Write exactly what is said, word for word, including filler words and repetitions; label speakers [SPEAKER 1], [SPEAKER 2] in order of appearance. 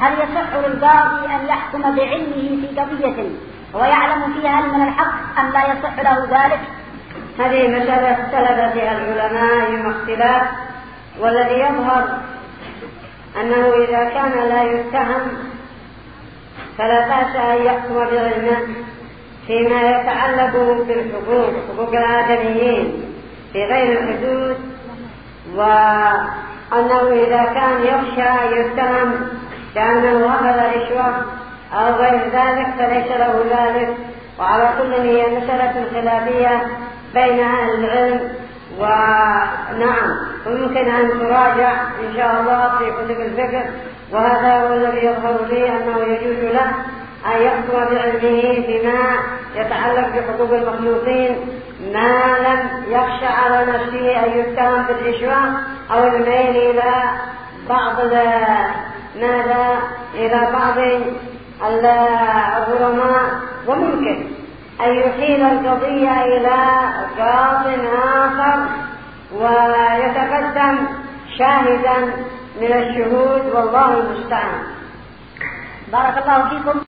[SPEAKER 1] هل يصح للقاضي أن يحكم بعلمه في قضية ويعلم فيها من الحق أم لا يصح له ذلك؟
[SPEAKER 2] هذه مسألة اختلف فيها العلماء يوم اختلاف، والذي يظهر أنه إذا كان لا يتهم فلا بأس أن يحكم بعلمه فيما يتعلق بالحقوق، حقوق الآدميين في غير الحدود، وأنه إذا كان يخشى يتهم كأنه أخذ رشوة أو غير ذلك فليس له ذلك. وعلى كل هي مسألة خلافية بين أهل العلم، ونعم ويمكن أن تراجع إن شاء الله في كتب الفقه، وهذا هو الذي يظهر لي أنه يجوز له أن يحكم بعلمه فيما يتعلق بحقوق المخلوقين ما لم يخشى على نفسه أن يتهم بالرشوة أو الميل إلى بعض ماذا إلى بعض الظلماء، وممكن أن يحيل القضية إلى قاض آخر ويتقدم شاهدا من الشهود، والله المستعان.
[SPEAKER 1] بارك الله فيكم.